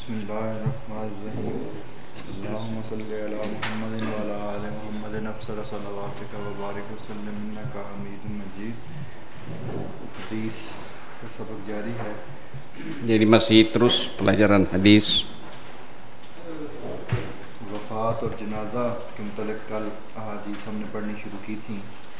बिस्मिल्लाहिर्रहमानिर्रहीम अल्लाहुम्मा सल्लि अला मुहम्मदिन व अला आलि मुहम्मदिन अफ़्ज़ल सलवातिका व बारिक वसल्लिम इन्नका हमीदुम मजीद। हदीस का सबक जारी है। Jadi masih terus pelajaran hadis. वफ़ात और जनाजा के मुतल्लिक़ कल अहादीस हमने पढ़नी शुरू की थी।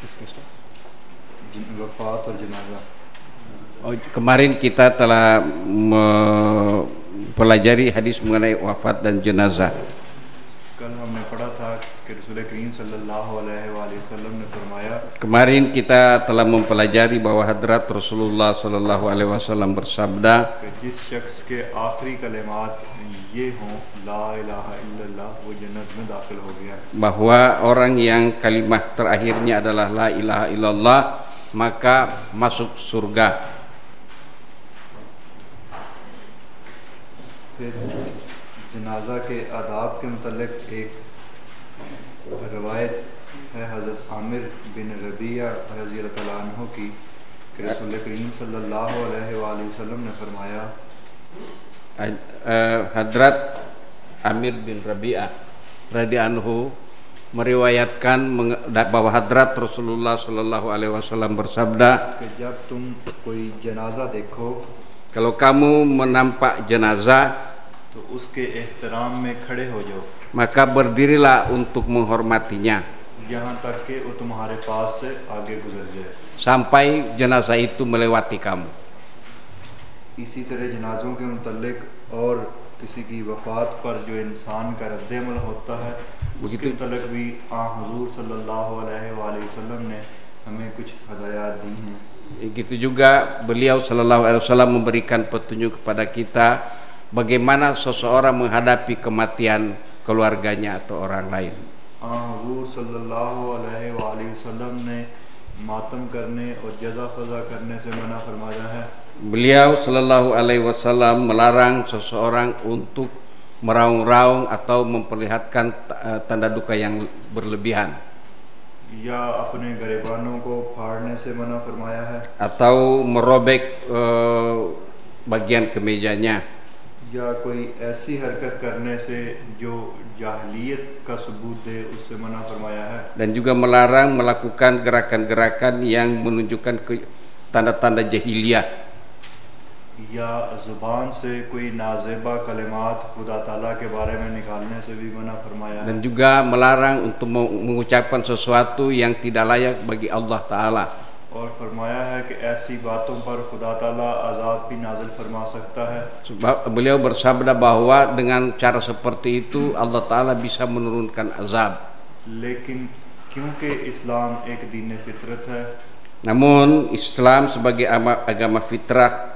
वफ़ात और जनाजा। Kemarin kita telah mempelajari hadis mengenai wafat dan jenazah. कल हमने पढ़ा था कि रसूल करीम सल्लल्लाहु अलैहि वसल्लम ने फरमाया। Kemarin kita telah mempelajari bahwa hadrat Rasulullah sallallahu alaihi wasallam bersabda, कि जिस शख्स के आखिरी कलिमात ये हों ला इलाहा इल्लल्लाह वो जन्नत में दाखिल हो गया। bahwa orang yang kalimat terakhirnya adalah la ilaha illallah maka masuk surga. फिर जनाजा के आदाब के मुतल्लिक़ एक रवायत है हज़रत आमिर बिन रबिया रज़ियल्लाहु तआला अन्हु की कि रसूल करीम सल्लल्लाहु अलैहि वसल्लम ने फरमाया। Hadrat Amir bin Rabi'ah radhiyallahu anhu meriwayatkan bahwa hadrat Rasulullah sallallahu alaihi wasallam bersabda, कि जब तुम कोई जनाजा देखो kalau kamu menampak jenazah तो उसके एहतराम में खड़े हो जाओ, maka berdirilah untuk menghormatinya यहाँ तक कि वो तुम्हारे पास से आगे गुजर जाए, sampai jenazah itu melewati kamu. इसी तरह जनाजों के मुतल्लिक़ और किसी की वफ़ात पर जो इंसान का रद्द-ए-अमल होता है उसके मुतल्लिक़ भी हुज़ूर सल्लल्लाहु अलैहि वसल्लम ने हमें कुछ हदायत दी हैं। Begitu juga beliau sallallahu alaihi wasallam memberikan petunjuk kepada kita bagaimana seseorang menghadapi kematian keluarganya atau orang lain. हुज़ूर सल्लल्लाहु अलैहि वसल्लम ने मातम करने और जज़ा क़ज़ा करने से मना फरमाया है। Beliau sallallahu alaihi wasallam melarang seseorang untuk meraung-raung atau memperlihatkan tanda duka yang berlebihan, या अपने गरिबानों को फाड़ने से मना फरमाया है, atau merobek bagian kemejanya, या कोई ऐसी हरकत करने से जो जाहिलियत का सबूत दे उससे मना फरमाया है, dan juga melarang melakukan gerakan-gerakan yang menunjukkan tanda-tanda jahiliyah, या ज़ुबान से कोई नाज़ेबा कलिमात खुदा ताला के बारे में निकालने से भी मना फरमाया है, dan juga melarang untuk mengucapkan sesuatu yang tidak layak bagi Allah Ta'ala. और फरमाया है कि ऐसी बातों पर खुदा ताला अज़ाब भी नाज़िल फरमा सकता है। Sebab beliau bersabda bahwa dengan cara seperti itu Allah Ta'ala bisa menurunkan azab. लेकिन क्योंकि इस्लाम एक दीन फितरत है, Namun Islam sebagai agama fitrah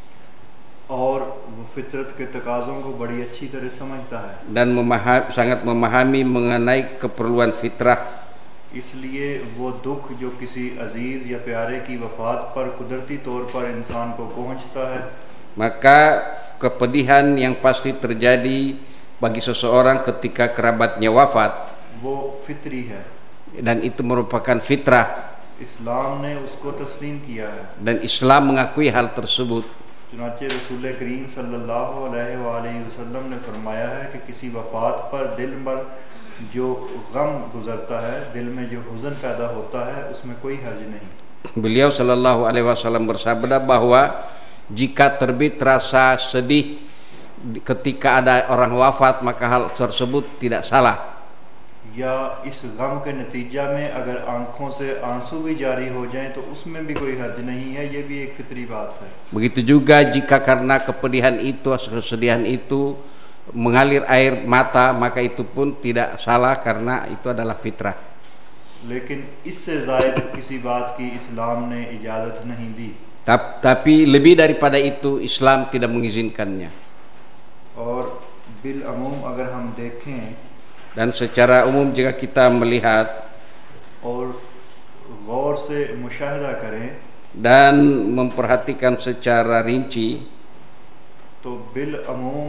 और वो फितरत के तकाज़ों को बड़ी अच्छी तरह समझता है, dan sangat memahami mengenai keperluan fitrah, इसलिए वो दुख जो किसी अजीज़ या प्यारे की वफ़ात पर कुदरती तौर पर इंसान को पहुँचता है, maka kepedihan yang pasti terjadi bagi seseorang ketika kerabatnya wafat, वो फितरी है। dan itu merupakan fitrah, इस्लाम ने उसको तस्लीम किया है। dan Islam mengakui hal tersebut. चुनांचे रसूल करीम सल्लल्लाहु अलैहि वसल्लम ने फरमाया है कि किसी वफ़ात पर दिल पर जो गम गुज़रता है, दिल में जो हुज़न पैदा होता है, उसमें कोई हर्ज नहीं। Beliau sallallahu alaihi wasallam bersabda bahwa jika terbit rasa sedih ketika ada orang wafat maka hal tersebut tidak salah. या इस गम के नतीजा में अगर आँखों से आंसू भी जारी हो जाएं तो उसमें भी कोई हर्ज नहीं है, ये भी एक फितरी बात है। Begitu juga jika karena kepedihan itu, kesedihan itu mengalir air mata maka itu pun tidak salah karena itu adalah fitrah. लेकिन इससे ज़ायद किसी बात की इस्लाम ने इजाज़त नहीं दी। Tapi lebih daripada itu Islam tidak mengizinkannya. और बिल अमूम अगर हम देखें Dan secara umum jika kita melihat और गौर से मुशाहिदा करें dan memperhatikan secara rinci, तो बिल अमूम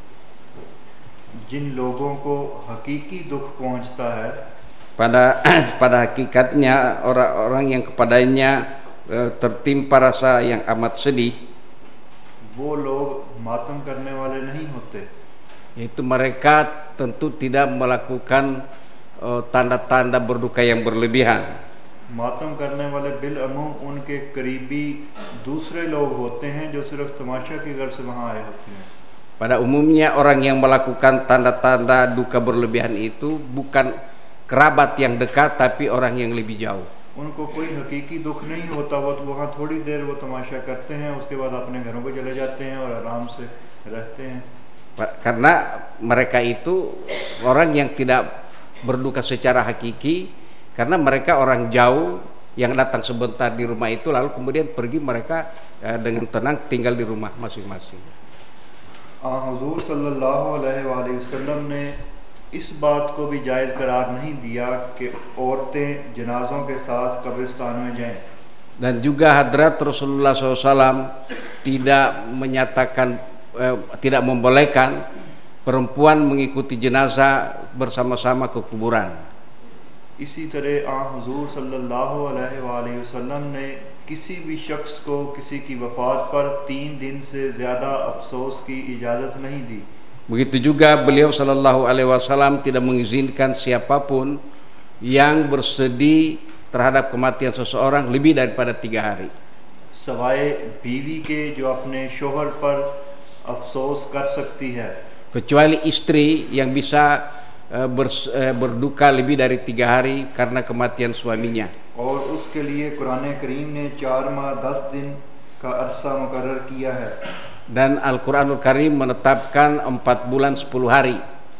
जिन लोगों को हकीकी दुख पहुंचता है, pada hakikatnya orang-orang yang kepadanya tertimpa rasa yang amat sedih, वो लोग मातम करने वाले नहीं होते, yaitu mereka tentu tidak melakukan tanda-tanda berduka yang berlebihan. मातम करने वाले बिल अमूम उनके करीबी दूसरे लोग होते हैं जो सिर्फ तमाशा की गर्ज से वहाँ आए होते हैं। Pada umumnya orang yang melakukan tanda-tanda duka berlebihan itu bukan kerabat yang dekat, tapi orang yang lebih jauh. उनको कोई हकीकी दुख नहीं होता, वो तो वहाँ थोड़ी देर वो तमाशा करते हैं, उसके बाद अपने घरों को चले जाते हैं और आराम से रहते हैं। Karena mereka itu orang yang tidak berduka secara hakiki, karena mereka orang jauh yang datang sebentar di rumah itu lalu kemudian pergi, mereka dengan tenang tinggal di rumah masing-masing. हुजूर सल्लल्लाहु अलैहि वसल्लम ने इस बात को भी जायज़ करार नहीं दिया कि औरतें जनाज़ों के साथ कब्रिस्तान में जाएं। Dan juga hadrat Rasulullah SAW tidak menyatakan tidak membolehkan perempuan mengikuti jenazah bersama-sama ke kuburan. इसी तरह हुजूर सल्लल्लाहु अलैहि वसल्लम ने किसी भी शख्स को किसी की वफ़ात पर 3 दिन से ज़्यादा अफसोस की इजाज़त नहीं दी। Begitu juga beliau sallallahu alaihi wasallam tidak mengizinkan siapapun yang bersedih terhadap kematian seseorang lebih daripada 3 hari. सवाए बीवी के जो अपने शोहर पर अफसोस कर सकती है, kecuali istri yang bisa berduka lebih dari 3 hari karena kematian suaminya. और उसके लिए कुरान करीम ने 4 माह 10 दिन का अरसा मुकर्रर किया है। Dan Al-Quranul Karim menetapkan 4 bulan 10 hari.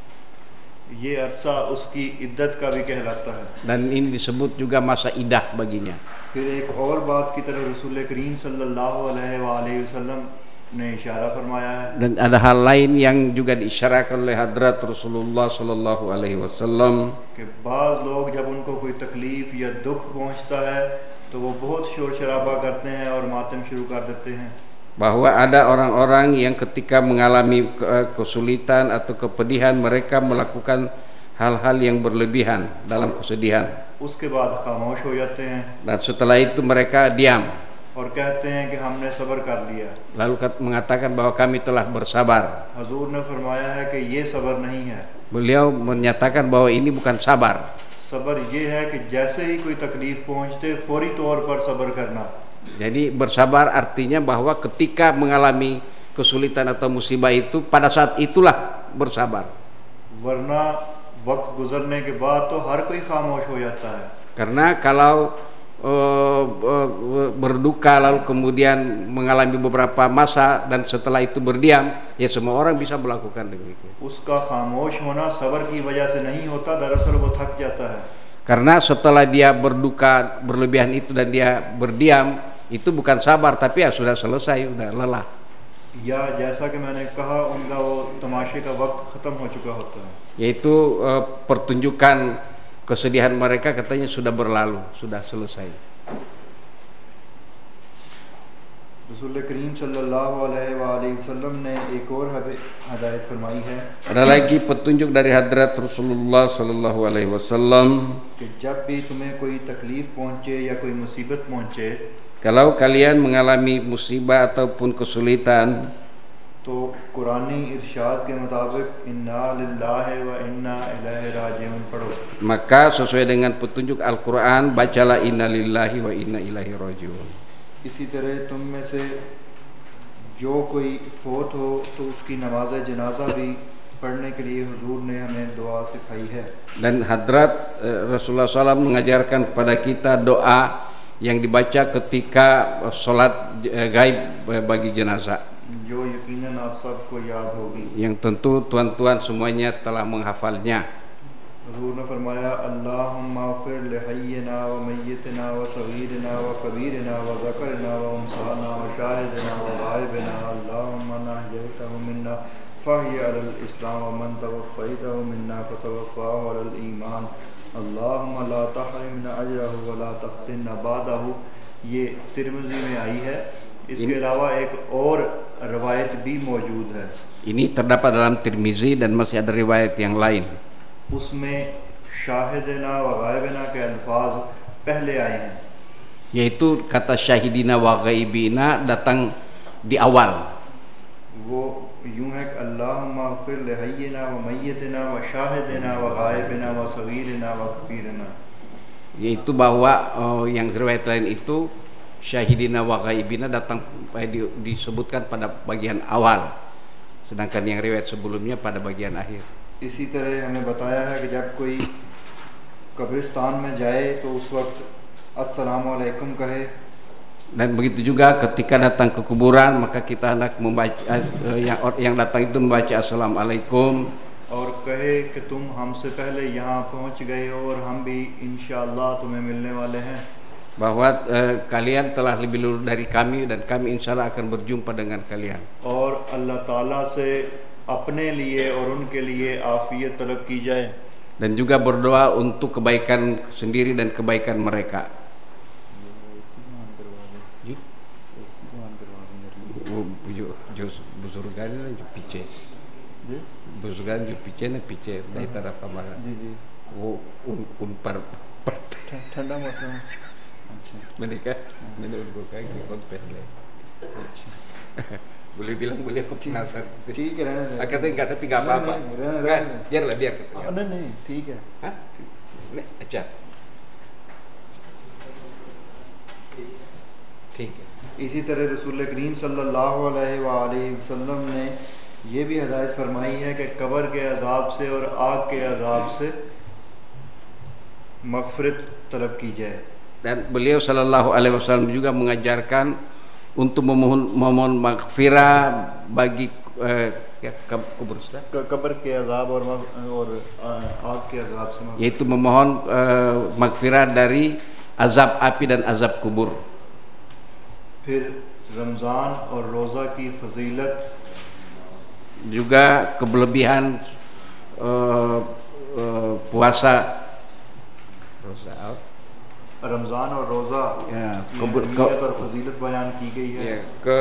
ये अरसा उसकी इद्दत का भी कहलाता है। Dan ini disebut juga masa idah baginya. फिर एक और बात की तरफ रसूल करीम सल्लल्लाहु अलैहि वसल्लम ने इशारा फरमाया है। Dan ada hal lain yang juga diisyaratkan oleh hadrat Rasulullah sallallahu alaihi wasallam कि बाज़ लोग जब उनको कोई तकलीफ या दुख पहुंचता है तो वो बहुत शोर शराबा करते हैं और मातम शुरू कर देते हैं। bahwa ada orang-orang yang ketika mengalami kesulitan atau kepedihan mereka melakukan hal-hal yang berlebihan dalam kesedihan. उसके बाद खामोश हो जाते हैं Dan setelah itu mereka diam. और कहते हैं कि हमने सब्र कर लिया। Lalu mengatakan bahwa kami telah bersabar. हुजूर ने फरमाया है कि ये सब्र नहीं है। Beliau menyatakan bahwa ini bukan sabar. सब्र ये है कि जैसे ही कोई तकलीफ पहुंचते फौरी तौर पर सब्र करना। Jadi bersabar artinya bahwa ketika mengalami kesulitan atau musibah itu pada saat itulah bersabar. वरना वक्त गुजरने के बाद तो हर कोई खामोश हो जाता है। Karena kalau berduka lalu kemudian mengalami beberapa masa dan setelah itu berdiam, ya semua orang bisa melakukan demikian. उसका खामोश होना सब्र की वजह से नहीं होता, दरअसल वो थक जाता है। Karena setelah dia berduka berlebihan itu dan dia berdiam, itu bukan sabar tapi ya sudah selesai, sudah lelah. या जैसा कि मैंने कहा उनका वो तमाशे का वक्त ख़त्म हो चुका होता है। Yaitu pertunjukan kesedihan mereka katanya sudah berlalu, sudah selesai. रसूल करीम सल्लल्लाहु अलैहि वसल्लम ने एक और हदायत फरमाई है। Ada lagi petunjuk dari hadrat Rasulullah sallallahu alaihi wasallam कि जब भी तुम्हें कोई तकलीफ पहुंचे या कोई मुसीबत पहुंचे, kalau kalian mengalami musibah ataupun kesulitan, तो कुरानी इरशाद के मुताबिक इन्ना लिल्लाहि व इन्ना इलैहि राजिऊन पढ़ो। maka sesuai dengan petunjuk Al-Quran bacalah inna lillahi wa inna ilaihi rajiun. इसी तरह तुम में से जो कोई फोत हो तो उसकी नमाज जनाजा भी पढ़ने के लिए हुजूर ने हमें दुआ सिखाई है। Dan hadrat Rasulullah SAW mengajarkan kepada kita doa yang dibaca ketika sholat gaib bagi jenazah, जो यकीनन आप सबको याद होगी। yang tentu tuan-tuan semuanya telah menghafalnya. हुजूर ने फरमाया अल्लाहुम्मा फ़िर लिहय्यिना व मय्यितना व सगीरना व कबीरना व ज़करना व उनसाना व शाहिदना व गायबना अल्लाहुम्मा नहयतहु मिन्ना फ़हिय अलल इस्लाम व मन तवफ़्फ़यतहु मिन्ना फ़तवफ़्फ़ाहु अलल ईमान अल्लाहुम्मा ला तहरिमना अजरहु व ला तफ्तिना बादहु। ये तिरमिज़ी में आई है। इसके अलावा एक और रिवायत भी मौजूद है। Ini terdapat dalam Tirmizi dan masih ada riwayat yang lain. उसमें शाहिदना व गायबना के अल्फाज पहले आए हैं, Yaitu kata syahidina wa ghaibina datang di awal. वो यूं है कि अल्लाहुम्मा अग़फ़िर लिहय्यिना व मय्यितना व शाहिदिना व गायबिना व सगीरिना व कबीरिना, yaitu bahwa yang riwayat lain itu syahidina wa ghaibina datang disebutkan pada bagian awal, sedangkan yang riwayat sebelumnya pada bagian akhir. इसी तरह हमें बताया है कि जब कोई कब्रिस्तान में जाए तो उस वक्त अस्सलामु अलैकुम कहे, dan begitu juga ketika datang ke kuburan maka kita hendak membaca yang datang itu membaca assalamualaikum, और कहे कि तुम हमसे पहले यहाँ पहुँच गए हो और हम भी इंशाअल्लाह तुम्हें मिलने वाले हैं, bahwa kalian telah lebih dulu dari kami dan kami insyaallah akan berjumpa dengan kalian. और अल्लाह ताला से अपने लिए और उनके लिए आफियत तलब की जाए, dan juga berdoa untuk kebaikan sendiri dan kebaikan mereka. बुजुर्गान जो पीछे बुजुर्गान जो पीछे ना पीछे नहीं तरफ हमारा वो उन पर ठंडा मौसम मैंने उनको कहा कि कौन पहले boleh bilang boleh aku penasaran. ठीक है रहने kata enggak tapi enggak apa-apa. Biarlah biar. नहीं ठीक है. Hah? Nih, aja. ठीक है. इसी तरह रसूल करीम सल्लल्लाहु अलैहि वसल्लम ने ये भी हिदायत फरमाई है कि कब्र के अजाब से और आग के अजाब से मग़फ़िरत तलब की जाए. Dan beliau sallallahu alaihi wasallam juga mengajarkan untuk memohon maghfirah bagi kubur कब्र के अजाब और आग के अजाब से, yaitu memohon maghfirah dari azab api dan azab kubur. फिर रमज़ान और रोज़ा की फजीलत, juga kelebihan puasa रमज़ान और रोज़ा ya, और फजीलत बयान की गई है. ya,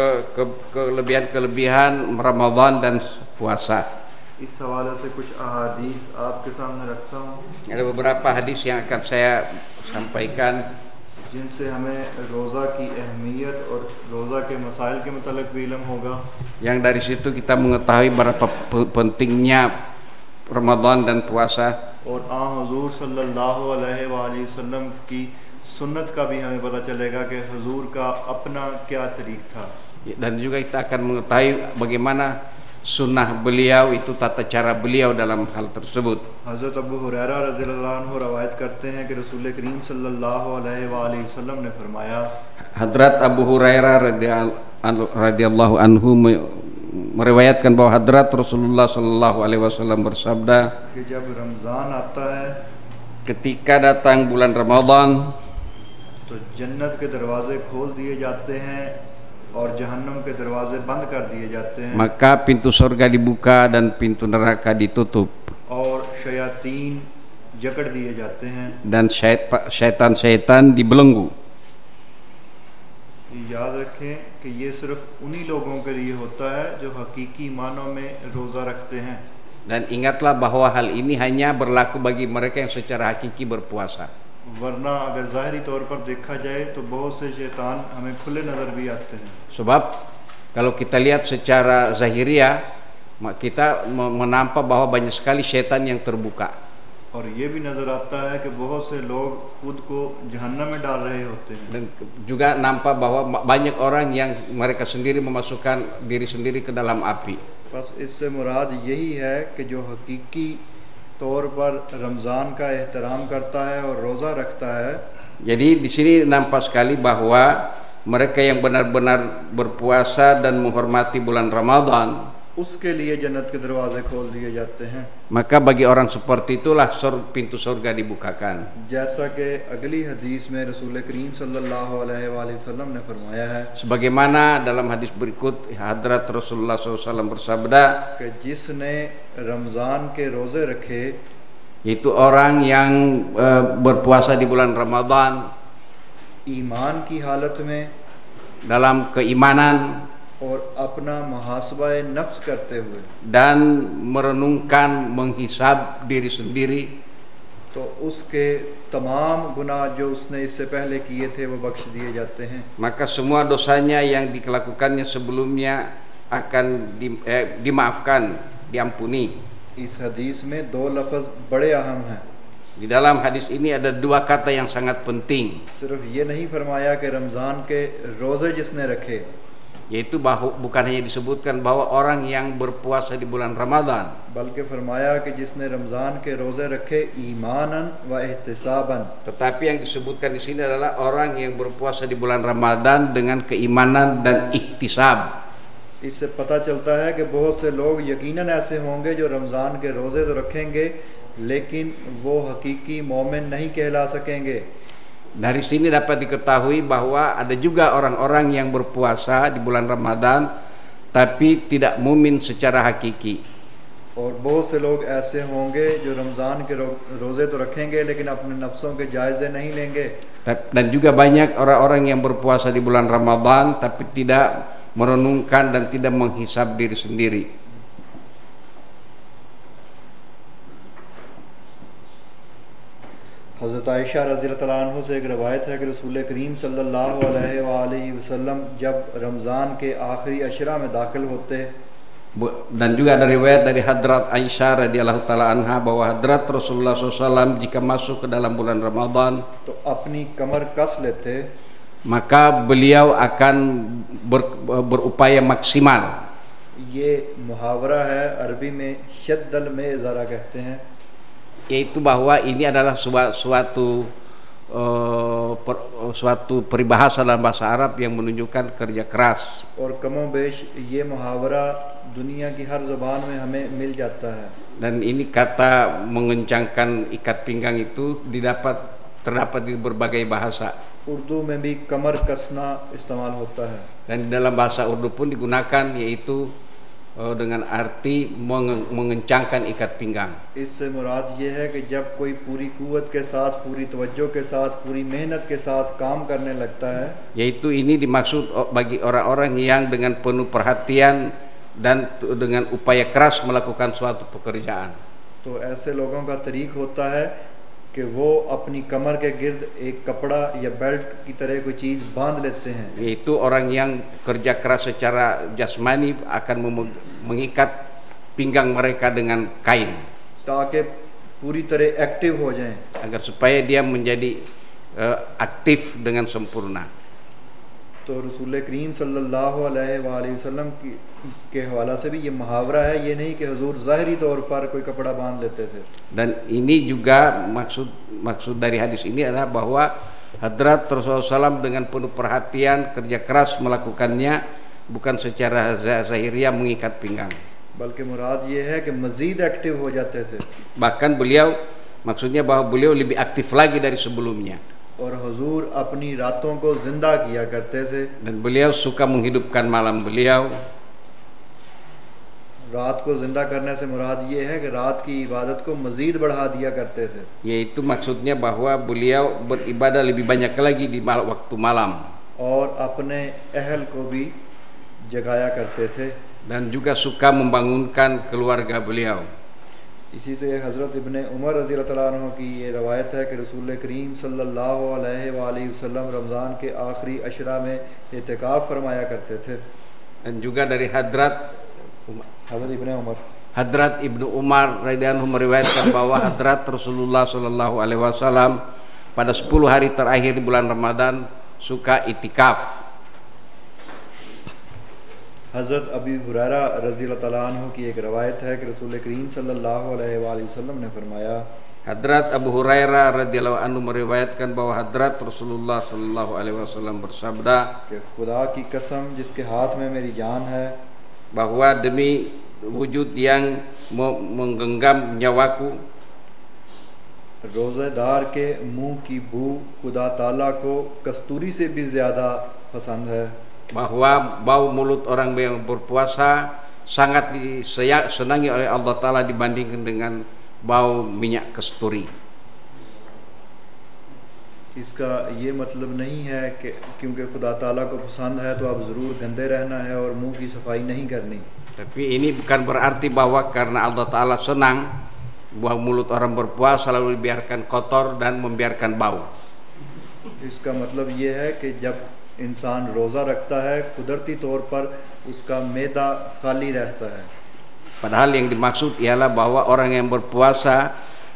kelebihan Ramadan dan puasa. इस हवाले से कुछ अहादीस आपके सामने रखता हूँ. Ada beberapa hadis yang akan saya sampaikan जिनसे हमें रोज़ा की अहमियत और रोज़ा के मसाइल के मुतालिक भी इल्म होगा. Yang dari situ kita mengetahui berapa pentingnya Ramadan dan puasa. और हुजूर सल्लल्लाहु अलैहि वसल्लम की सुन्नत का भी हमें पता चलेगा कि हुजूर का अपना क्या तरीक़ था. Dan juga kita akan mengetahui bagaimana sunnah beliau itu, tata cara beliau dalam hal tersebut. हज़रत अबू हुरैरा रज़ियल्लाहु अन्हु रवायत करते हैं कि रसूल करीम सल्लल्लाहु अलैहि वसल्लम ने फरमाया, Hadrat Abu Hurairah radhiyallahu anhu meriwayatkan bahwa Hadrat Rasulullah sallallahu alaihi wasallam bersabda, कि जब रमज़ान आता है ketika datang bulan Ramadan तो जन्नत के दरवाजे खोल दिए जाते हैं और जहन्नम के दरवाजे बंद कर दिए जाते हैं, maka pintu surga dibuka dan pintu neraka ditutup, और शयातीन जकड़ दिए जाते हैं. dan syaitan-syaitan dibelenggu. याद रखें कि ये सिर्फ उन्हीं लोगों के लिए होता है जो हकीकी मानों में रोज़ा रखते हैं. Dan ingatlah bahwa hal ini hanya berlaku bagi mereka yang secara hakiki berpuasa. वरना अगर ज़ाहिरी तौर पर देखा जाए तो बहुत से शैतान हमें खुले नज़र भी आते हैं. Sebab kalau kita lihat secara zahiriah, kita menampak bahwa banyak sekali syaitan yang terbuka. और ये भी नज़र आता है कि बहुत से लोग खुद को जहन्नम में डाल रहे होते हैं. Dan juga nampak bahwa banyak orang yang mereka sendiri memasukkan diri sendiri ke dalam api. बस इससे मुराद यही है कि जो हकीकी तौर पर रमज़ान का एहतराम करता है और रोज़ा रखता है. Jadi di sini nampak sekali bahwa mereka yang benar-benar berpuasa dan menghormati bulan Ramadan, उसके लिए जन्नत के दरवाजे खोल दिए जाते हैं. maka bagi orang seperti itulah pintu surga dibukakan. जैसा कि अगली हदीस में रसूल करीम सल्लल्लाहु अलैहि वसल्लम ने फरमाया है, Sebagaimana dalam hadis berikut Hadrat Rasulullah SAW bersabda, कि जिसने रमज़ान के रोज़े रखे, yaitu orang yang berpuasa di bulan Ramadan ईमान की हालत में dalam keimanan और अपना मुहासबा नफ्स करते हुए, dan merenungkan menghisab diri sendiri, तो उसके तमाम गुनाह जो उसने इससे पहले किए थे वो बख्श दिए जाते हैं. maka semua dosanya yang dilakukannya sebelumnya akan dimaafkan, diampuni. इस हदीस में दो लफ्ज़ बड़े अहम हैं। Di dalam hadis ini ada dua kata yang sangat penting, सिर्फ ये नहीं फरमाया कि रमज़ान के रोज़े जिसने रखे, yaitu bukan hanya disebutkan bahwa orang yang berpuasa di bulan Ramadan, बल्कि फरमाया कि जिसने रमज़ान के रोज़े रखे ईमानन व एहतिसाबन। tetapi yang disebutkan di sini adalah orang yang berpuasa di bulan Ramadan dengan keimanan dan ihtisab. इससे पता चलता है कि बहुत से लोग यकीनन ऐसे होंगे जो रमज़ान के रोज़े तो रखेंगे लेकिन वो हकीकी मोमिन नहीं कहला सकेंगे। Dari sini dapat diketahui bahwa ada juga orang-orang yang berpuasa di bulan Ramadan tapi tidak mumin secara hakiki. और बहुत से लोग ऐसे होंगे जो रमज़ान के रोज़े तो रखेंगे लेकिन अपने नफ्सों के जायज़े नहीं लेंगे। Dan juga banyak orang-orang yang berpuasa di bulan Ramadan tapi tidak merenungkan dan tidak menghisab diri sendiri. हज़रत आयशा रज़ियल्लाहु अन्हा से एक रवायत है कि रसूल करीम सल्लल्लाहु अलैहि वसल्लम जब रमज़ान के आखिरी अशरा में दाखिल होते, dan juga ada riwayat dari Hadrat Aisyah radhiyallahu taala anha bahwa Hadrat Rasulullah SAW jika masuk ke dalam bulan Ramadan तो अपनी कमर कस लेते, maka beliau akan berupaya maksimal. ये मुहावरा है, अरबी में शद्दल में ज़रा कहते हैं, yaitu bahwa ini adalah suatu peribahasa dalam bahasa Arab yang menunjukkan kerja keras. और कमो बेश ये मुहावरा दुनिया की हर ज़बान में हमें मिल जाता है। Dan ini kata mengencangkan ikat pinggang itu terdapat di berbagai bahasa. Urdu में भी कमर कसना इस्तेमाल होता है। Dan di dalam bahasa Urdu pun digunakan, yaitu dengan arti mengencangkan ikat pinggang. इससे मुराद ये है कि जब कोई पूरी कुव्वत के साथ, पूरी तवज्जो के साथ, पूरी मेहनत के साथ काम करने लगता है, Yaitu ini dimaksud bagi orang-orang yang dengan penuh perhatian dan dengan upaya keras melakukan suatu pekerjaan. तो ऐसे लोगों का तरीक होता है कि वो अपनी कमर के गिर्द एक कपड़ा या बेल्ट की तरह कोई चीज़ बांध लेते हैं। Yaitu orang yang kerja keras secara jasmani akan mengikat pinggang mereka dengan kain, ताकि पूरी तरह एक्टिव हो जाएं। agar supaya dia menjadi aktif dengan sempurna. तो रसूल करीम सल्लल्लाहु अलैहि वसल्लम के हवाला से भी ये मुहावरा है, ये नहीं कि हुजूर ज़ाहिरी तौर पर कोई कपड़ा बांध लेते थे। Dan ini juga maksud dari hadis ini adalah bahwa Hadrat Rasulullah SAW dengan penuh perhatian kerja keras melakukannya, bukan secara zahiriah mengikat pinggang. बल्कि मुराद ये है कि मज़ीद एक्टिव हो जाते थे। Bahkan maksudnya bahwa beliau lebih aktif lagi dari sebelumnya. और हुजूर अपनी रातों को जिंदा किया करते थे। Dan beliau suka menghidupkan malam beliau. रात को जिंदा करने से मुराद ये है कि रात की इबादत को मज़ीद बढ़ा दिया करते थे। Yaitu maksudnya bahwa beliau beribadah lebih banyak lagi di waktu malam. और अपने अहल को भी जगाया करते थे। Dan juga suka membangunkan keluarga beliau. इसी से हज़रत इब्न उमर रज़ियल्लाहु अन्हु की ये रवायत है कि रसूल करीम सल्लल्लाहु अलैहि वसल्लम रमज़ान के आखिरी अशरा में इतिकाफ़ फरमाया करते थे। Dan juga dari Hadrat Ibnu Umar radhiyallahu anhu meriwayatkan bahwa Hadrat Rasulullah sallallahu alaihi wasallam pada 10 hari terakhir di bulan Ramadan suka itikaf. हज़रत अबी हुरैरा रज़ियल्लाहु अन्हु की एक रवायत है कि रसूल करीम सल्लल्लाहु अलैहि वसल्लम ने फरमाया, Hadrat Abu Hurairah radhiyallahu anhu meriwayatkan bahwa Hadrat Rasulullah sallallahu alaihi wasallam bersabda, कि खुदा की कसम जिसके हाथ में मेरी जान है, bahwa demi wujud yang menggenggam nyawaku, रोज़ेदार के मुंह की बू खुदा ताला को कस्तूरी से भी ज़्यादा पसंद है, bahwa bau mulut orang yang berpuasa sangat disenangi oleh Allah Ta'ala dibandingkan dengan bau minyak kasturi. इसका ये मतलब नहीं है कि क्योंकि खुदा ताला को पसंद है तो आप ज़रूर गंदे रहना है और मुंह की सफाई नहीं करनी। Tapi ini bukan berarti bahwa karena Allah Ta'ala senang bahwa mulut orang berpuasa lalu dibiarkan kotor dan membiarkan bau. इसका मतलब ये है कि जब इंसान रोज़ा रखता है कुदरती तौर पर उसका मैदा खाली रहता है। Padahal yang dimaksud ialah bahwa orang yang berpuasa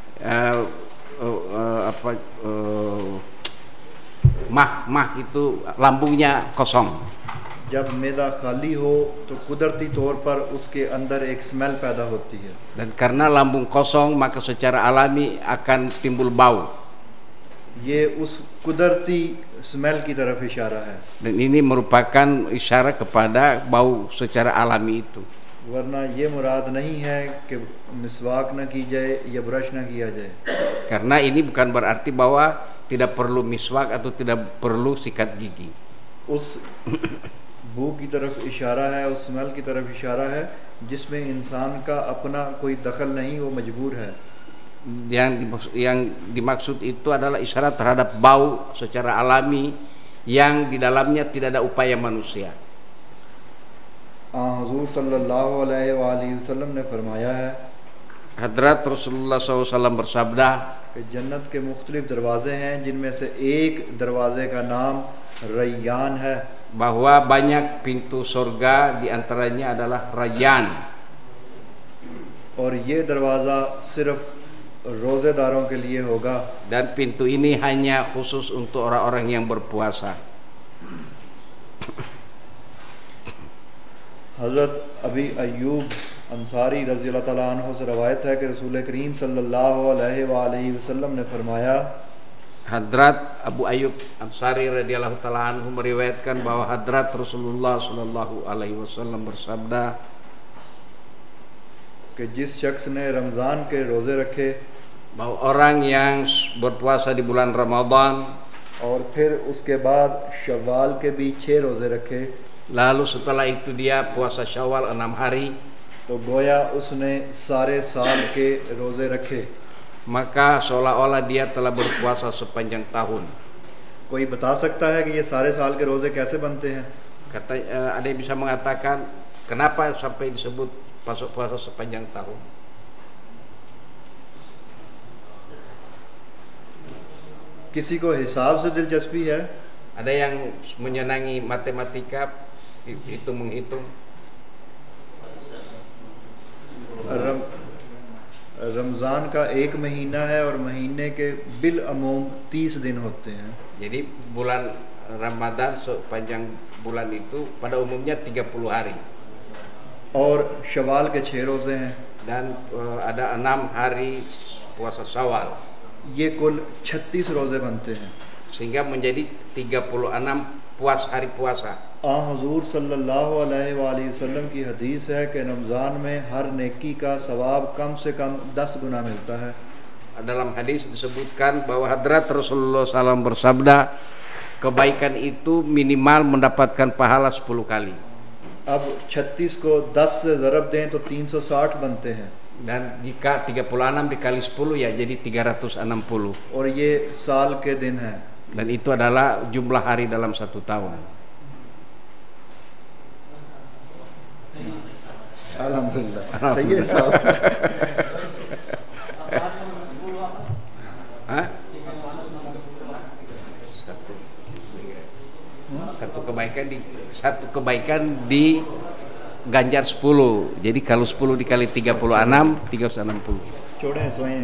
mah itu lambungnya kosong. जब मैदा खाली हो तो कुदरती तौर पर उसके अंदर एक स्मेल पैदा होती है। Dan karena lambung kosong maka secara alami akan timbul bau. ये उस कुदरती स्मेल की तरफ इशारा है। Dan ini merupakan isyarat kepada bau secara alami itu. वरना ये मुराद नहीं है कि मिसवाक न की जाए या ब्रश न किया जाए। Karena ini bukan berarti bahwa tidak perlu miswak atau tidak perlu sikat gigi. उस बू की तरफ इशारा है, उस स्मेल की तरफ इशारा है जिसमें इंसान का अपना कोई दखल नहीं, वो मजबूर है। Yang dimaksud itu adalah isyarat terhadap bau secara alami yang di dalamnya tidak ada upaya manusia. हुजूर सल्लल्लाहु अलैहि वसल्लम ने फरमाया है Hadrat Rasulullah SAW bersabda कि जन्नत के मुख्तलिफ दरवाजे हैं जिनमें से एक दरवाजे का नाम रैयान है, bahwa banyak pintu surga, di antaranya adalah Rayyan. और ये दरवाज़ा सिर्फ रोज़ेदारों के लिए होगा। Dan pintu ini hanya khusus untuk orang-orang yang berpuasa. हज़रत अबी अय्यूब अंसारी रज़ी अल्लाह तआला अन्हु से रवायत है कि रसूल करीम सल्लल्लाहु अलैहि वसल्लम ने फरमाया, Hadrat Abu Ayyub Ansari radhiyallahu taala anhu meriwayatkan bahwa Hadrat Rasulullah sallallahu alaihi wasallam bersabda कि जिस शख्स ने रमज़ान के रोज़े रखे bahwa orang yang berpuasa di bulan Ramadan और फिर उसके बाद शव्वाल के भी 6 रोज़े रखे, lalu setelah itu dia puasa Syawal 6 hari, तो गोया उसने सारे साल के रोज़े रखे। maka seolah-olah dia telah berpuasa sepanjang tahun. कोई बता सकता है कि ये सारे साल के रोज़े कैसे बनते हैं? Ada yang bisa mengatakan kenapa sampai disebut puasa sepanjang tahun? किसी को हिसाब से दिलचस्पी है? Ada yang menyenangi matematika, menghitung. Ramzan का एक महीना है और महीने के बिल अमूम 30 दिन होते हैं। Jadi bulan Ramadan sepanjang bulan itu pada umumnya 30 hari. और शवाल के 6 रोज़े हैं। Dan ada 6 hari puasa Syawal. ये कुल 36 रोज़े बनते हैं। Sehingga menjadi 36 hari puasa. हुजूर सल्लल्लाहु अलैहि वसल्लम की हदीस है कि रमज़ान में हर नेकी का सवाब कम से कम 10 गुना मिलता है। Dalam hadis disebutkan bahwa Hadrat Rasulullah SAW bersabda, kebaikan itu minimal mendapatkan pahala 10 kali. अब 36 को 10 से ज़रब दें तो 360 बनते हैं। Dan jika 36 dikali 10 ya jadi 360. और ये साल के दिन हैं। Dan itu adalah jumlah hari dalam satu tahun. Alhamdulillah. Sahih है साहब। Satu kebaikan di ganjar 10. Jadi kalau 10 dikali 36 360. छोड़ें सोएं।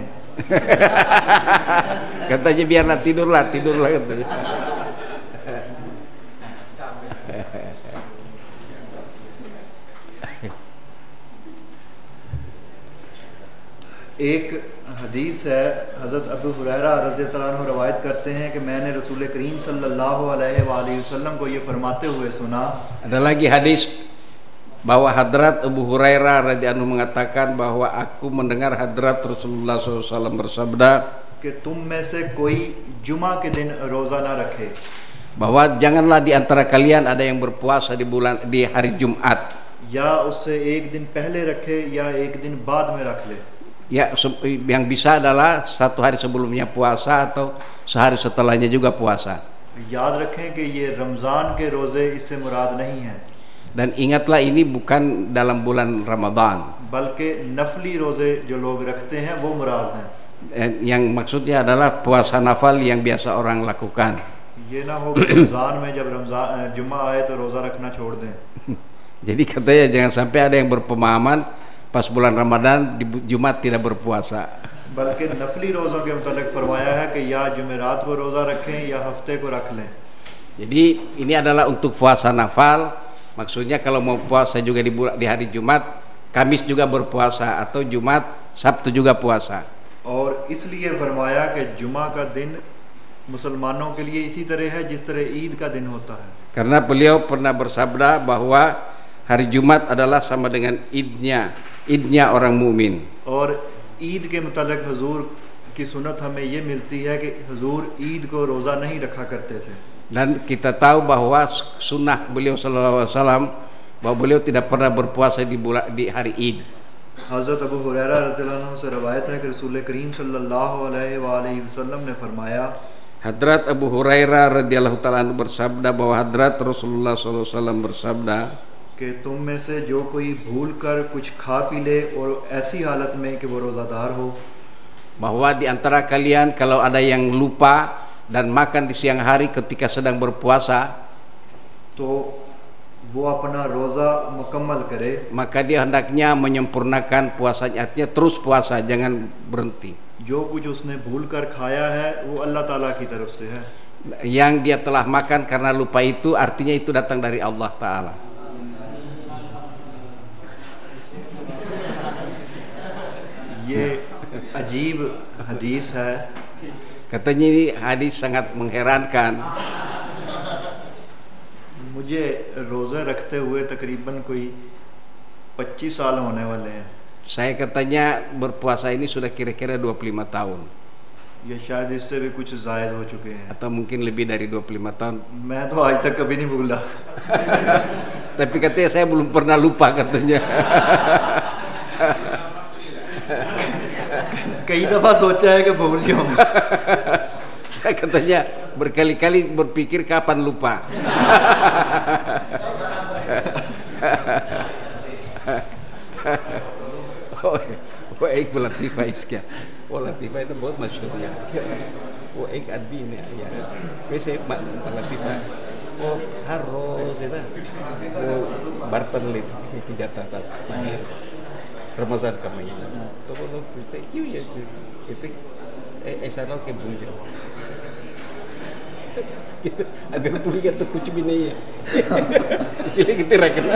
Katanya biarlah tidurlah katanya. एक हदीस है, हज़रत अबू हुरैरा रज़ी अल्लाह अन्हु रवायत करते हैं कि मैंने रसूल करीम सल्लल्लाहु अलैहि वसल्लम को ये फरमाते हुए सुना। Ada lagi hadis bahwa Hadrat Abu Hurairah radhiyallahu anhu mengatakan bahwa aku mendengar Hadrat Rasulullah SAW bersabda कि तुम में से कोई जुमा के दिन रोज़ा ना रखे, bahwa janganlah di antara kalian ada yang berpuasa di hari Jumat, या उससे एक दिन पहले रखे या एक दिन बाद में रख ले। ya yang bisa adalah satu hari sebelumnya puasa atau sehari setelahnya juga puasa. याद रखें कि ये रमज़ान के रोज़े इससे मुराद नहीं है, Dan ingatlah ini bukan dalam bulan Ramadan. बल्कि नफली रोज़े जो लोग रखते हैं वो मुराद हैं। Yang maksudnya adalah puasa nafal yang biasa orang lakukan. ये ना हो कि रमज़ान में जब रमज़ान जुम्मा आए तो रोज़ा रखना छोड़ दें। Jadi katanya jangan sampai ada yang berpemahaman pas bulan Ramadan di Jumat tidak berpuasa. बल्कि नफली रोज़ों के मुतालिक फरमाया है कि या जुमेरात को रोज़ा रखें या हफ्ते को रख लें. Jadi ini adalah untuk puasa nafal. Maksudnya kalau mau puasa juga di hari Jumat, Kamis juga berpuasa, atau Jumat, Sabtu juga puasa. और इसलिए फरमाया कि जुमा का दिन मुसलमानों के लिए इसी तरह है जिस तरह ईद का दिन होता है. Karena beliau pernah bersabda bahwa hari Jumat adalah sama dengan idnya orang mukmin. और ईद के मुतालिक हुजूर की सुन्नत हमें ये मिलती है कि हुजूर ईद को रोज़ा नहीं रखा करते थे. Dan kita tahu bahwa sunnah beliau sallallahu alaihi wasallam bahwa beliau tidak pernah berpuasa di hari Id. हज़रत अबू हुरैरा रज़ियल्लाहु अन्हु से रवायत है कि रसूल करीम सल्लल्लाहु अलैहि वसल्लम ने फरमाया, Hadrat Abu Hurairah radhiyallahu taala bersabda bahwa Hadrat Rasulullah sallallahu alaihi wasallam bersabda कि तुम में से जो कोई भूल कर कुछ खा पी ले और ऐसी हालत में कि वो रोज़ादार हो, bahwa di antara kalian kalau ada yang lupa dan makan di siang hari ketika sedang berpuasa, तो वो अपना रोज़ा मुकम्मल करे, maka dia hendaknya menyempurnakan puasanya, artinya terus puasa, jangan berhenti. जो कुछ उसने भूल कर खाया है वो अल्लाह ताला की तरफ से है. Yang dia telah makan karena lupa itu artinya itu datang dari Allah Ta'ala. ये अजीब हदीस है. Katanya ini hadis sangat mengherankan. मुझे रोज़े रखते हुए तकरीबन कोई 25 साल होने वाले हैं. Saya katanya berpuasa ini sudah kira-kira 25 tahun या शायद इससे भी कुछ ज़ायद हो चुके हैं. atau mungkin lebih dari 25 tahun. मैं तो आज तक कभी नहीं भूला. Tapi katanya saya belum pernah lupa katanya. कई दफ़ा सोचा है कि भूल जाऊँ. Katanya berkali-kali berpikir kapan lupa. वो एक लतीफ़ा इसका, वो लतीफ़ा itu बहुत मशहूर है. वो एक आदमी ने या वैसे लतीफ़ा वो हर रोज है ना वो बर्तन लेके जाता था रमज़ान का महीना. तो वो लोग पूछते क्यों ये ऐसा ना कि भूल जाओ. अगर भूल गया तो कुछ भी नहीं है. इसलिए kita रखना.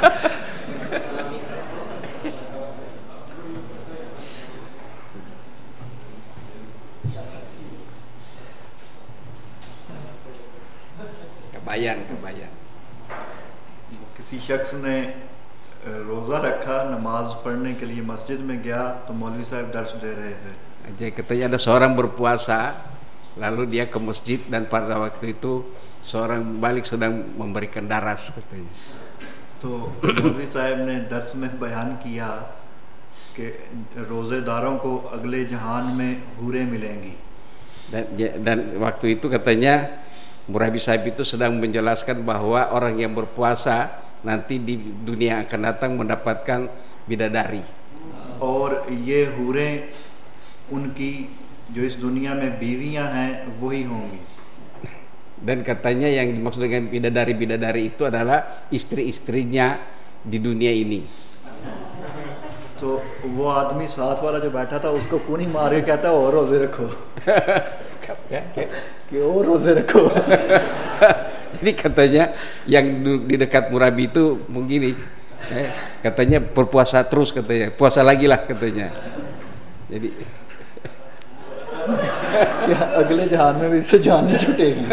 Kebayang. किसी शख्स ने रोज़ा रखा, नमाज पढ़ने के लिए मस्जिद में गया तो मौलवी साहब दर्स दे रहे थे. Jadi katanya ada seorang berpuasa, lalu dia ke masjid dan pada waktu itu seorang balik sedang memberikan daras katanya. तो मौलवी साहब ने दर्स में बयान किया कि रोज़ेदारों को अगले जहान में हूरें मिलेंगी. Dan waktu itu katanya Murabi Sahib itu sedang menjelaskan bahwa orang yang berpuasa nanti di dunia akan datang mendapatkan bidadari. और ये हूरें उनकी जो इस दुनिया में बीवियां हैं वही होंगी. Dan katanya yang dimaksud dengan bidadari itu adalah istri-istrinya di dunia ini. तो वो आदमी साथ वाला जो बैठा था उसको कूनी मार के कहता है और रोजे रखो. कि और रोजे रखो. Jadi katanya yang di dekat Murabi itu begini, katanya berpuasa terus katanya, puasa lagi lah katanya. Jadi ya अगले जहान में भी इससे जान नहीं छूटेगी.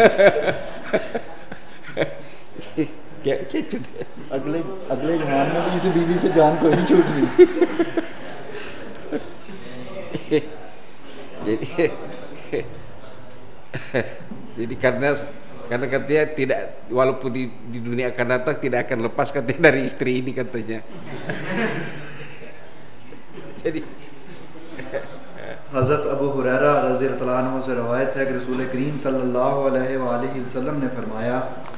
क्या छूटे? अगले जहान में भी इस बीवी से जान कोई नहीं छूट रही. Jadi karena katanya tidak, walaupun di dunia akan datang tidak akan lepas katanya dari istri ini katanya. Jadi हज़रत अबू हुरैरा रज़ियल्लाहु अन्हु से रवायत है कि रसूल करीम सल्लल्लाहु अलैहि वसल्लम ने फरमाया,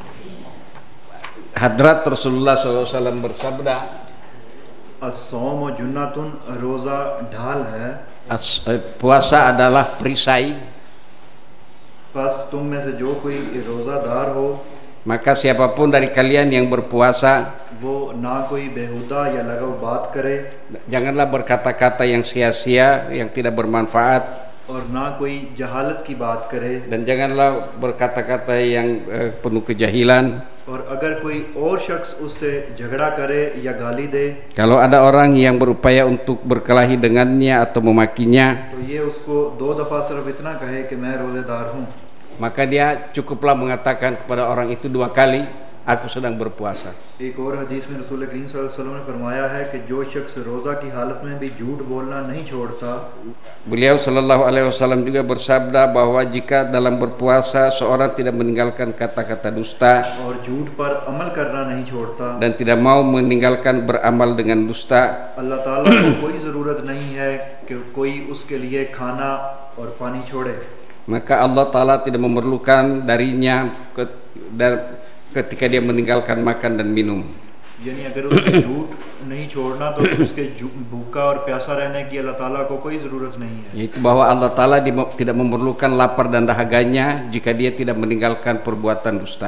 Hadrat Rasulullah SAW bersabda, as-sawm junnatun, रोज़ा ढाल है. Puasa adalah perisai. बस तुम में से जो कोई रोज़ादार हो, maka siapapun dari kalian yang berpuasa, वो ना कोई बेहुदा या लगाव बात करे, Janganlah berkata-kata yang sia-sia, yang tidak bermanfaat, और ना कोई जहालत की बात करे, dan janganlah berkata-kata yang penuh kejahilan. और अगर कोई और शख्स उससे झगड़ा करे या गाली दे, Kalau ada orang yang berupaya untuk berkelahi dengannya atau memakinya, तो ये उसको 2 दफ़ा सिर्फ इतना कहे कि मैं रोज़ेदार हूँ, maka dia cukuplah mengatakan kepada orang itu 2 kali, aku sedang berpuasa. एक और हदीस में रसूल करीम सल्लल्लाहु अलैहि वसल्लम ने फरमाया है कि जो शख्स रोज़ा की हालत में भी झूठ बोलना नहीं छोड़ता, Beliau sallallahu alaihi wasallam juga bersabda bahwa jika dalam berpuasa seorang tidak meninggalkan kata-kata dusta और झूठ पर अमल करना नहीं छोड़ता, dan tidak mau meninggalkan beramal dengan dusta, अल्लाह ताला को कोई ज़रूरत नहीं है कि कोई उसके लिए खाना और पानी छोड़े, maka Allah Ta'ala tidak memerlukan darinya ketika dia meninggalkan makan dan minum. यानी अगर उसको झूठ नहीं छोड़ना तो उसके भूखा और प्यासा रहने की अल्लाह ताला को कोई ज़रूरत नहीं है। Yaitu bahwa Allah Ta'ala tidak memerlukan lapar dan dahaganya jika dia tidak meninggalkan perbuatan dusta.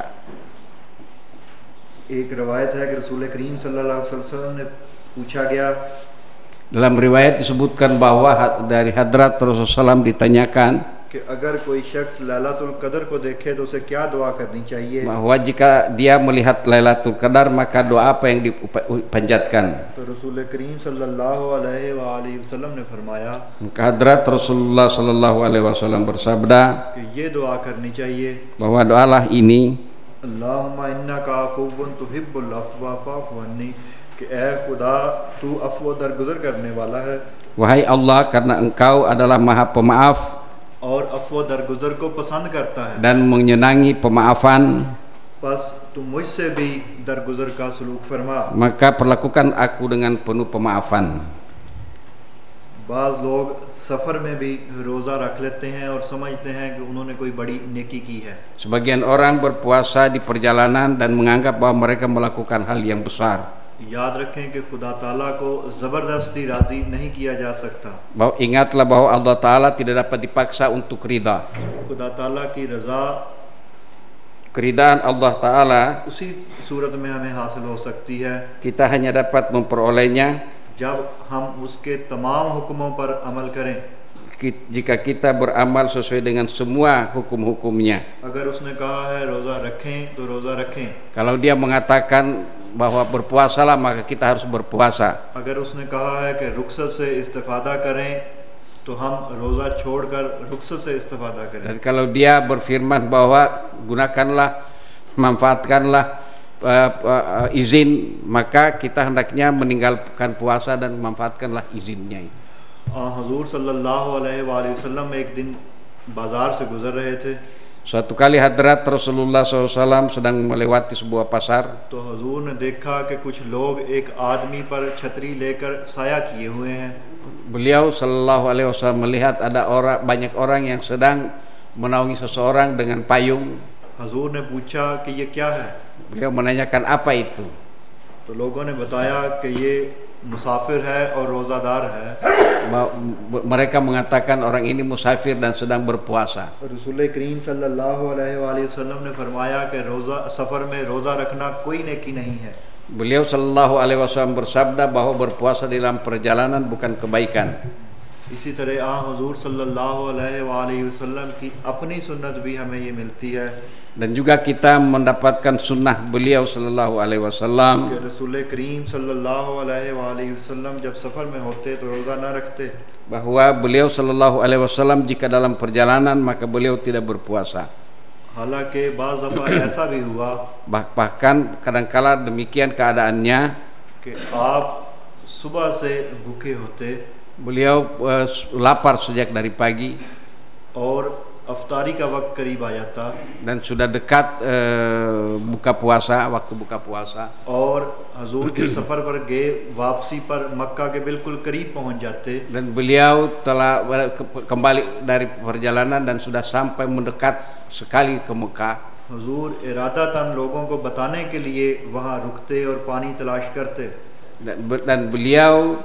एक रवायत है कि रसूल करीम सल्लल्लाहु अलैहि वसल्लम ने पूछा गया, Dalam riwayat disebutkan bahwa dari hadrat Rasulullah SAW ditanyakan कि अगर कोई शख्स लैलातुल कदर को देखे तो उसे क्या दुआ करनी चाहिए, bahwa jika dia melihat Lailatul Qadar maka doa apa yang dipanjatkan. तो रसूल करीम सल्लल्लाहु अलैहि वसल्लम ने फरमाया Maka hadrat Rasulullah sallallahu alaihi wasallam bersabda कि ये दुआ करनी चाहिए, bahwa doalah ini, अल्लाहुम्मा इन्नका अफ़ुव्वुन तुहिब्बुल अफ़्वा फ़अफ़ु अन्नी, कि ऐ खुदा तू अफ़्व दरगुज़र करने वाला है wahai Allah, karena Engkau adalah Maha Pemaaf और अफ़्व दरगुज़र को पसंद करता है, dan menyenangi pemaafan, बस तू मुझसे भी दरगुज़र का सलूक फरमा। maka perlakukan aku dengan penuh pemaafan. बाज़ लोग सफ़र में भी रोज़ा रख लेते हैं और समझते हैं कि उन्होंने कोई बड़ी नेकी की है। Sebagian orang berpuasa di perjalanan dan menganggap bahwa mereka melakukan hal yang besar. याद रखें कि खुदा ताला को ज़बरदस्ती राज़ी नहीं किया जा सकता, Ingatlah bahwa Allah Ta'ala tidak dapat dipaksa untuk ridha. खुदा ताला की रज़ा Keridhaan Allah Ta'ala उसी सूरत में हमें हासिल हो सकती है kita hanya dapat memperolehnya जब हम उसके तमाम हुक्मों पर अमल करें। jika kita beramal sesuai dengan semua hukum-hukumnya. अगर उसने कहा है रोज़ा रखें तो रोज़ा रखें, Kalau dia mengatakan bahwa berpuasalah maka kita harus berpuasa. अगर उसने कहा है कि रुखसत से इस्तिफ़ादा करें तो हम रोज़ा छोड़कर रुखसत से इस्तिफ़ादा करें। Dan kalau dia berfirman bahwa gunakanlah, manfaatkanlah izin, maka kita hendaknya meninggalkan puasa dan memanfaatkanlah izinnya. हुज़ूर सल्लल्लाहु अलैहि वसल्लम एक दिन बाज़ार से गुज़र रहे थे, Suatu kali hadrat Rasulullah SAW sedang melewati sebuah pasar. तो हुज़ूर ने देखा कि कुछ लोग एक आदमी पर छतरी लेकर साया किए हुए हैं। Beliau Sallallahu Alaihi Wasallam melihat ada banyak orang yang sedang menaungi seseorang dengan payung. हुज़ूर ने पूछा कि ये क्या है, Beliau menanyakan apa itu. तो लोगों ने बताया कि ये मुसाफिर है और रोज़ादार है। Mereka mengatakan orang ini musafir dan sedang berpuasa. रसूल करीम सल्लल्लाहु अलैहि वसल्लम ने फरमाया कि रोज़ा सफ़र में रोज़ा रखना कोई नेकी नहीं है। Beliau Sallallahu Alaihi Wasallam bersabda bahwa berpuasa dalam perjalanan bukan kebaikan. इसी तरह हुज़ूर सल्लल्लाहु अलैहि वसल्लम की अपनी सुन्नत भी हमें ये मिलती है Dan juga kita mendapatkan sunnah beliau Sallallahu Alaihi कि Wasallam रसूल करीम सल्लल्लाहु अलैहि वसल्लम जब सफ़र में होते तो रोज़ा ना रखते, bahwa beliau Sallallahu Alaihi Wasallam jika dalam perjalanan maka beliau tidak berpuasa. हालांकि बाज़ दफ़ा ऐसा भी हुआ Bahkan kadangkala demikian keadaannya, कि आप सुबह से भूखे होते beliau lapar sejak dari pagi और अफ्तारी का वक्त करीब आ जाता dan sudah dekat buka puasa, waktu buka puasa. और हुज़ूर के सफ़र पर गए, वापसी पर मक्का के बिल्कुल करीब पहुंच जाते, Dan beliau telah kembali dari perjalanan dan sudah sampai mendekat sekali ke Mekah. हुज़ूर इरादतन लोगों को बताने के लिए वहाँ रुकते और पानी तलाश करते, Dan beliau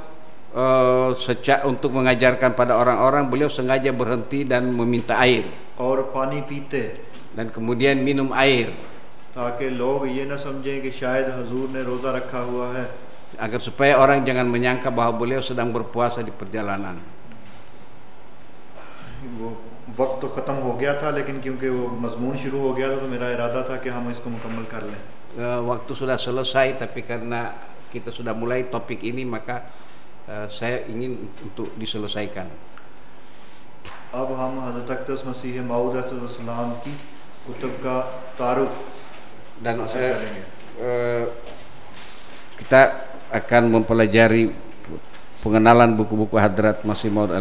untuk mengajarkan pada orang-orang, beliau sengaja berhenti dan meminta air और पानी पीते, dan kemudian minum air. ताकि लोग ये न समझें कि शायद हजूर ने रोज़ा रखा हुआ है, agar supaya orang jangan menyangka bahwa beliau sedang berpuasa di perjalanan. वो वक्त तो ख़त्म हो गया था, लेकिन क्योंकि वो मजमून शुरू हो गया था तो मेरा इरादा था कि हम इसको मुकम्मल कर लें. Waktu sudah selesai, tapi karena kita sudah mulai topik ini maka saya ingin untuk diselesaikan. अब हम हज़रत अक़दस मसीह मऊद अलैहिस्सलाम की कुतुब का तारुफ Dan करेंगे. kita akan mempelajari pengenalan buku-buku Hadrat Masih Maud